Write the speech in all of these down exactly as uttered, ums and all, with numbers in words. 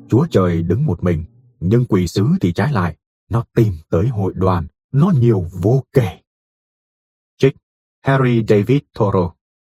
Chúa Trời đứng một mình, nhưng quỷ sứ thì trái lại, nó tìm tới hội đoàn, nó nhiều vô kể. Trích Henry David Thoreau.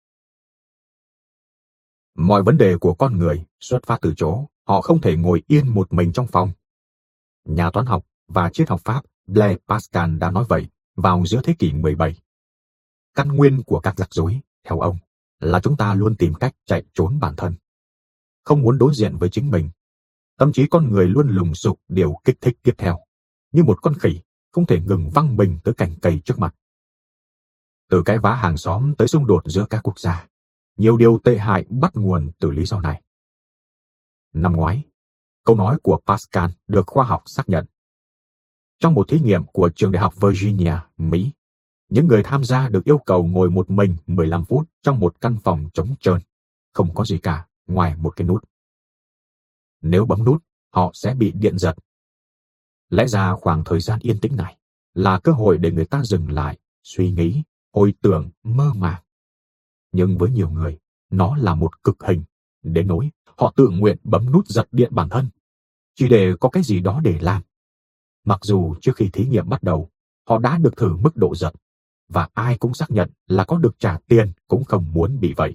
Mọi vấn đề của con người xuất phát từ chỗ họ không thể ngồi yên một mình trong phòng. Nhà toán học và triết học Pháp Blaise Pascal đã nói vậy vào giữa thế kỷ mười bảy. Căn nguyên của các rắc rối, theo ông, là chúng ta luôn tìm cách chạy trốn bản thân, không muốn đối diện với chính mình. Tâm trí con người luôn lùng sục điều kích thích tiếp theo, như một con khỉ không thể ngừng văng mình tới cành cây trước mặt. Từ cái vá hàng xóm tới xung đột giữa các quốc gia, nhiều điều tệ hại bắt nguồn từ lý do này. Năm ngoái, câu nói của Pascal được khoa học xác nhận. Trong một thí nghiệm của trường đại học Virginia, Mỹ, những người tham gia được yêu cầu ngồi một mình mười lăm phút trong một căn phòng trống trơn, không có gì cả ngoài một cái nút. Nếu bấm nút, họ sẽ bị điện giật. Lẽ ra khoảng thời gian yên tĩnh này là cơ hội để người ta dừng lại, suy nghĩ, hồi tưởng, mơ màng. Nhưng với nhiều người, nó là một cực hình, đến nỗi họ tự nguyện bấm nút giật điện bản thân, chỉ để có cái gì đó để làm. Mặc dù trước khi thí nghiệm bắt đầu, họ đã được thử mức độ giật, và ai cũng xác nhận là có được trả tiền cũng không muốn bị vậy.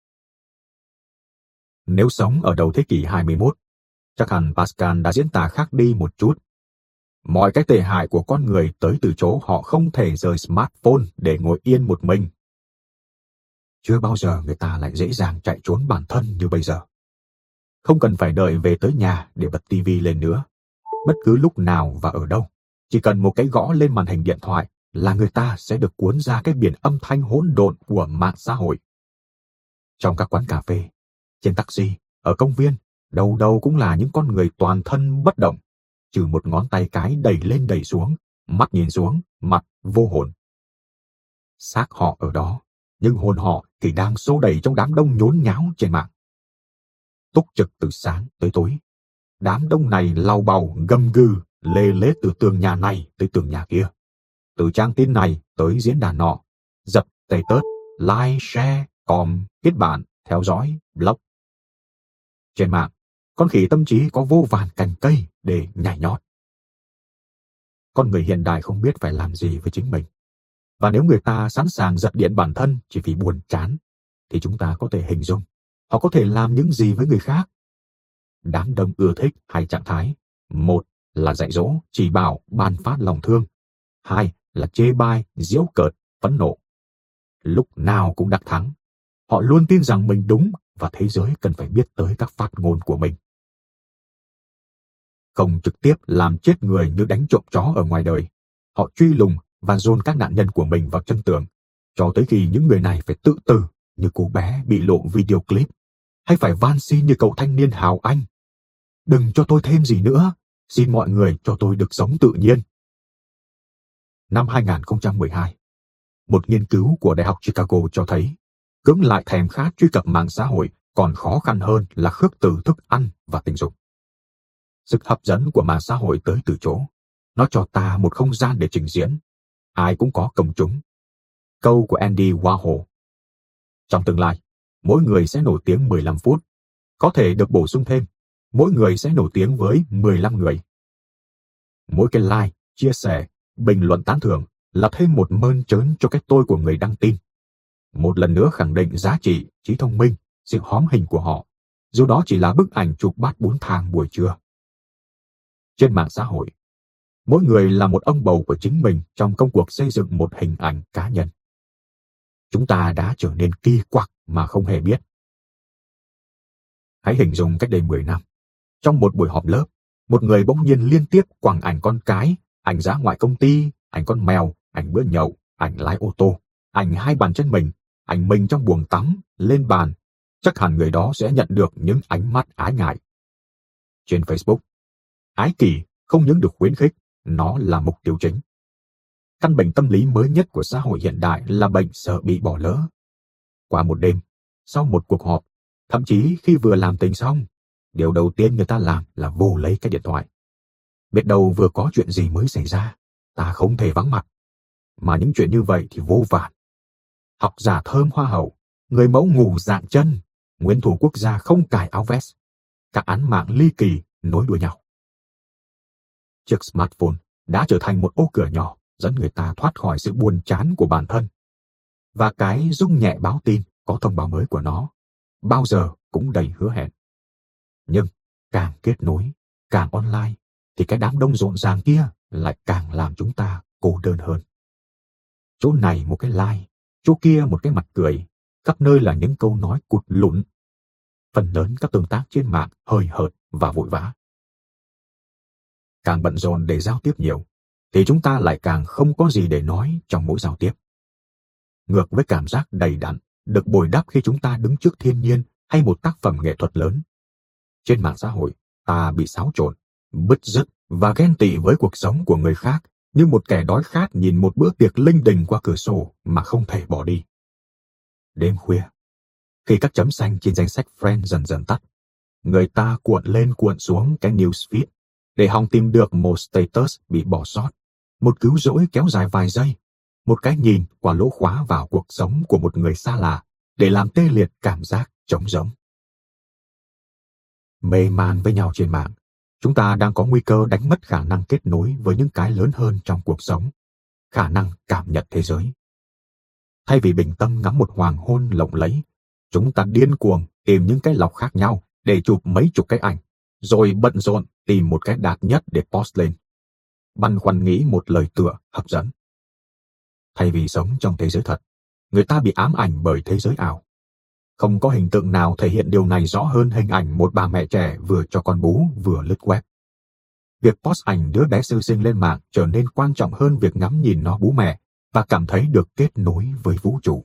Nếu sống ở đầu thế kỷ hai mươi mốt, chắc hẳn Pascal đã diễn tả khác đi một chút. Mọi cái tệ hại của con người tới từ chỗ họ không thể rời smartphone để ngồi yên một mình. Chưa bao giờ người ta lại dễ dàng chạy trốn bản thân như bây giờ. Không cần phải đợi về tới nhà để bật tivi lên nữa. Bất cứ lúc nào và ở đâu, chỉ cần một cái gõ lên màn hình điện thoại là người ta sẽ được cuốn ra cái biển âm thanh hỗn độn của mạng xã hội. Trong các quán cà phê, trên taxi, ở công viên, đâu đâu cũng là những con người toàn thân bất động, trừ một ngón tay cái đẩy lên đẩy xuống, mắt nhìn xuống, mặt vô hồn. Xác họ ở đó, nhưng hồn họ thì đang xô đẩy trong đám đông nhốn nháo trên mạng. Túc trực từ sáng tới tối, đám đông này lau bầu, gầm gừ, lê lết từ tường nhà này tới tường nhà kia, từ trang tin này tới diễn đàn nọ, dập tây tớt, like, share, com, kết bạn, theo dõi, blog. Trên mạng, con khỉ tâm trí có vô vàn cành cây để nhảy nhót. Con người hiện đại không biết phải làm gì với chính mình. Và nếu người ta sẵn sàng giật điện bản thân chỉ vì buồn chán, thì chúng ta có thể hình dung họ có thể làm những gì với người khác. Đám đông ưa thích hai trạng thái. Một là dạy dỗ, chỉ bảo, ban phát lòng thương. Hai là chê bai, giễu cợt, phẫn nộ. Lúc nào cũng đắc thắng. Họ luôn tin rằng mình đúng và thế giới cần phải biết tới các phát ngôn của mình. Không trực tiếp làm chết người như đánh trộm chó ở ngoài đời, họ truy lùng và dồn các nạn nhân của mình vào chân tường, cho tới khi những người này phải tự tử như cô bé bị lộ video clip, hay phải van xin như cậu thanh niên hào anh. Đừng cho tôi thêm gì nữa, xin mọi người cho tôi được sống tự nhiên. Năm hai không một hai, một nghiên cứu của Đại học Chicago cho thấy cưỡng lại thèm khát truy cập mạng xã hội còn khó khăn hơn là khước từ thức ăn và tình dục. Sức hấp dẫn của mạng xã hội tới từ chỗ nó cho ta một không gian để trình diễn. Ai cũng có công chúng. Câu của Andy Warhol. Trong tương lai, mỗi người sẽ nổi tiếng mười lăm phút. Có thể được bổ sung thêm, mỗi người sẽ nổi tiếng với mười lăm người. Mỗi cái like, chia sẻ, bình luận tán thưởng là thêm một mơn trớn cho cái tôi của người đăng tin. Một lần nữa khẳng định giá trị, trí thông minh, sự hóm hình của họ, dù đó chỉ là bức ảnh chụp bát bún thang buổi trưa. Trên mạng xã hội, mỗi người là một ông bầu của chính mình trong công cuộc xây dựng một hình ảnh cá nhân. Chúng ta đã trở nên kỳ quặc mà không hề biết. Hãy hình dung cách đây mười năm. Trong một buổi họp lớp, một người bỗng nhiên liên tiếp quăng ảnh con cái, ảnh dã ngoại công ty, ảnh con mèo, ảnh bữa nhậu, ảnh lái ô tô, ảnh hai bàn chân mình, ảnh mình trong buồng tắm, lên bàn. Chắc hẳn người đó sẽ nhận được những ánh mắt ái ngại. Trên Facebook, ái kỷ không những được khuyến khích, nó là mục tiêu chính. Căn bệnh tâm lý mới nhất của xã hội hiện đại là bệnh sợ bị bỏ lỡ. Qua một đêm, sau một cuộc họp, thậm chí khi vừa làm tình xong, điều đầu tiên người ta làm là vồ lấy cái điện thoại. Biết đâu vừa có chuyện gì mới xảy ra, ta không thể vắng mặt. Mà những chuyện như vậy thì vô vàn. Học giả thơm hoa hậu, người mẫu ngủ dạng chân, nguyên thủ quốc gia không cài áo vest, các án mạng ly kỳ nối đuôi nhau. Chiếc smartphone đã trở thành một ô cửa nhỏ dẫn người ta thoát khỏi sự buồn chán của bản thân. Và cái rung nhẹ báo tin có thông báo mới của nó bao giờ cũng đầy hứa hẹn. Nhưng càng kết nối, càng online, thì cái đám đông rộn ràng kia lại càng làm chúng ta cô đơn hơn. Chỗ này một cái like, chỗ kia một cái mặt cười, khắp nơi là những câu nói cụt lủn. Phần lớn các tương tác trên mạng hời hợt và vội vã. Càng bận rộn để giao tiếp nhiều, thì chúng ta lại càng không có gì để nói trong mỗi giao tiếp. Ngược với cảm giác đầy đặn được bồi đắp khi chúng ta đứng trước thiên nhiên hay một tác phẩm nghệ thuật lớn. Trên mạng xã hội, ta bị xáo trộn, bứt rứt và ghen tị với cuộc sống của người khác như một kẻ đói khát nhìn một bữa tiệc linh đình qua cửa sổ mà không thể bỏ đi. Đêm khuya, khi các chấm xanh trên danh sách friend dần dần tắt, người ta cuộn lên cuộn xuống cái newsfeed để hòng tìm được một status bị bỏ sót, một cứu rỗi kéo dài vài giây, một cái nhìn qua lỗ khóa vào cuộc sống của một người xa lạ để làm tê liệt cảm giác trống rỗng. Mê man với nhau trên mạng, chúng ta đang có nguy cơ đánh mất khả năng kết nối với những cái lớn hơn trong cuộc sống, khả năng cảm nhận thế giới. Thay vì bình tâm ngắm một hoàng hôn lộng lẫy, chúng ta điên cuồng tìm những cái lọc khác nhau để chụp mấy chục cái ảnh, rồi bận rộn tìm một cái đạt nhất để post lên, băn khoăn nghĩ một lời tựa hấp dẫn. Thay vì sống trong thế giới thật, người ta bị ám ảnh bởi thế giới ảo. Không có hình tượng nào thể hiện điều này rõ hơn hình ảnh một bà mẹ trẻ vừa cho con bú vừa lướt web. Việc post ảnh đứa bé sơ sinh lên mạng trở nên quan trọng hơn việc ngắm nhìn nó bú mẹ và cảm thấy được kết nối với vũ trụ.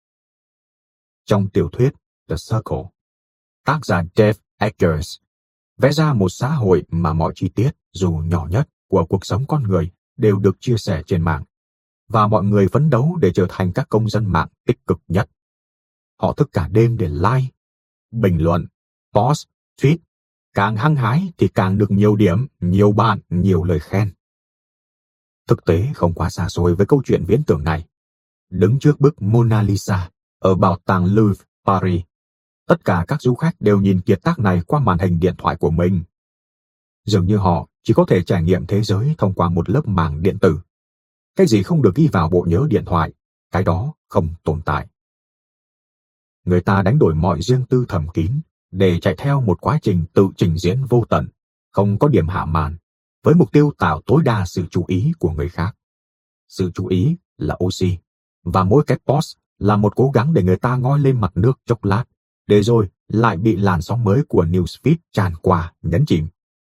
Trong tiểu thuyết The Circle, tác giả Dave Eggers vẽ ra một xã hội mà mọi chi tiết dù nhỏ nhất của cuộc sống con người đều được chia sẻ trên mạng, và mọi người phấn đấu để trở thành các công dân mạng tích cực nhất. Họ thức cả đêm để like, bình luận, post, tweet. Càng hăng hái thì càng được nhiều điểm, nhiều bạn, nhiều lời khen. Thực tế không quá xa xôi với câu chuyện viễn tưởng này. Đứng trước bức Mona Lisa ở bảo tàng Louvre, Paris, tất cả các du khách đều nhìn kiệt tác này qua màn hình điện thoại của mình. Dường như họ chỉ có thể trải nghiệm thế giới thông qua một lớp màng điện tử. Cái gì không được ghi vào bộ nhớ điện thoại, cái đó không tồn tại. Người ta đánh đổi mọi riêng tư thầm kín để chạy theo một quá trình tự trình diễn vô tận, không có điểm hạ màn, với mục tiêu tạo tối đa sự chú ý của người khác. Sự chú ý là oxy, và mỗi cái post là một cố gắng để người ta ngoi lên mặt nước chốc lát, để rồi lại bị làn sóng mới của newsfeed tràn qua nhấn chìm.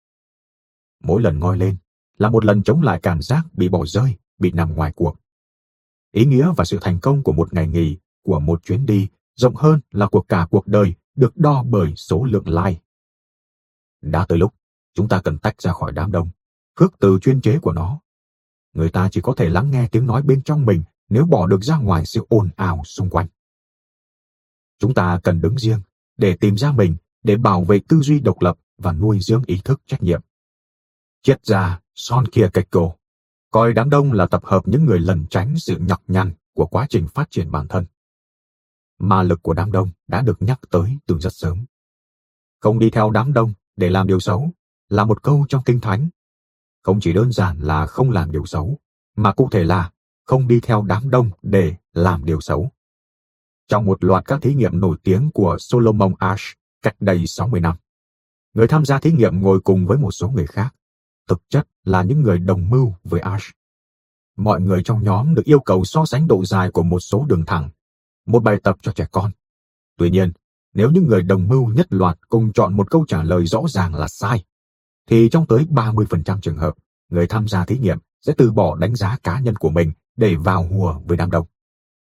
Mỗi lần ngoi lên là một lần chống lại cảm giác bị bỏ rơi, bị nằm ngoài cuộc. Ý nghĩa và sự thành công của một ngày nghỉ, của một chuyến đi, rộng hơn là của cả cuộc đời được đo bởi số lượng like. Đã tới lúc chúng ta cần tách ra khỏi đám đông, khước từ chuyên chế của nó. Người ta chỉ có thể lắng nghe tiếng nói bên trong mình nếu bỏ được ra ngoài sự ồn ào xung quanh. Chúng ta cần đứng riêng để tìm ra mình, để bảo vệ tư duy độc lập và nuôi dưỡng ý thức trách nhiệm. Triết gia Son Kierkegaard coi đám đông là tập hợp những người lẩn tránh sự nhọc nhằn của quá trình phát triển bản thân. Ma lực của đám đông đã được nhắc tới từ rất sớm. Không đi theo đám đông để làm điều xấu là một câu trong Kinh Thánh. Không chỉ đơn giản là không làm điều xấu, mà cụ thể là không đi theo đám đông để làm điều xấu. Trong một loạt các thí nghiệm nổi tiếng của Solomon Asch cách đây sáu mươi năm, người tham gia thí nghiệm ngồi cùng với một số người khác, thực chất là những người đồng mưu với Asch. Mọi người trong nhóm được yêu cầu so sánh độ dài của một số đường thẳng, một bài tập cho trẻ con. Tuy nhiên, nếu những người đồng mưu nhất loạt cùng chọn một câu trả lời rõ ràng là sai, thì trong tới ba mươi phần trăm trường hợp, người tham gia thí nghiệm sẽ từ bỏ đánh giá cá nhân của mình để vào hùa với đám đông.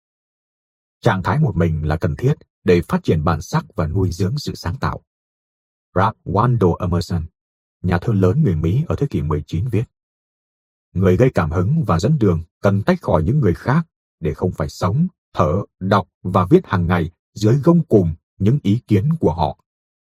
Trạng thái một mình là cần thiết để phát triển bản sắc và nuôi dưỡng sự sáng tạo. Ralph Waldo Emerson, nhà thơ lớn người Mỹ ở thế kỷ mười chín viết: người gây cảm hứng và dẫn đường cần tách khỏi những người khác để không phải sống, thở, đọc và viết hàng ngày dưới gông cùm những ý kiến của họ.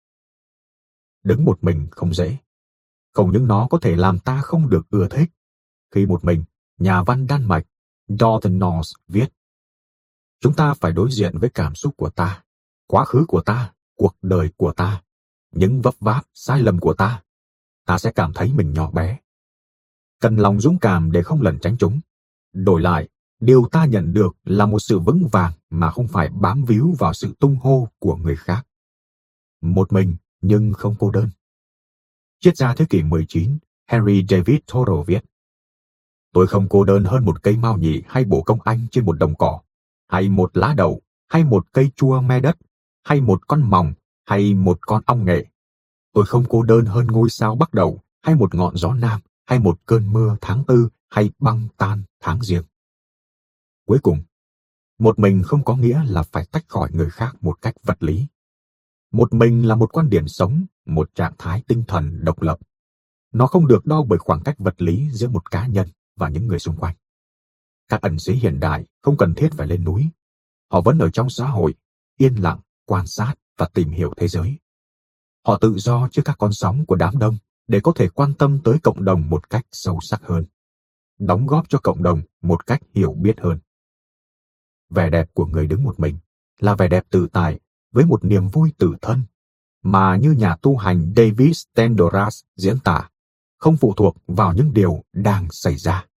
Đứng một mình không dễ. Không những nó có thể làm ta không được ưa thích. Khi một mình, nhà văn Đan Mạch Dorthen Nors viết: chúng ta phải đối diện với cảm xúc của ta, quá khứ của ta, cuộc đời của ta, những vấp váp, sai lầm của ta. ta sẽ cảm thấy mình nhỏ bé. Cần lòng dũng cảm để không lẩn tránh chúng. Đổi lại, điều ta nhận được là một sự vững vàng mà không phải bám víu vào sự tung hô của người khác. Một mình nhưng không cô đơn. Triết gia thế kỷ mười chín Henry David Thoreau viết: Tôi không cô đơn hơn một cây mao nhị hay bồ công anh trên một đồng cỏ, hay một lá đậu, hay một cây chua me đất, hay một con mòng, hay một con ong nghệ. Tôi không cô đơn hơn ngôi sao bắc đậu, hay một ngọn gió nam, hay một cơn mưa tháng tư, hay băng tan tháng giêng. Cuối cùng, một mình không có nghĩa là phải tách khỏi người khác một cách vật lý. Một mình là một quan điểm sống, một trạng thái tinh thần độc lập. Nó không được đo bởi khoảng cách vật lý giữa một cá nhân và những người xung quanh. Các ẩn sĩ hiện đại không cần thiết phải lên núi. Họ vẫn ở trong xã hội, yên lặng, quan sát và tìm hiểu thế giới. Họ tự do trước các con sóng của đám đông để có thể quan tâm tới cộng đồng một cách sâu sắc hơn, đóng góp cho cộng đồng một cách hiểu biết hơn. Vẻ đẹp của người đứng một mình là vẻ đẹp tự tại với một niềm vui tự thân, mà như nhà tu hành David Steindl-Rast diễn tả, không phụ thuộc vào những điều đang xảy ra.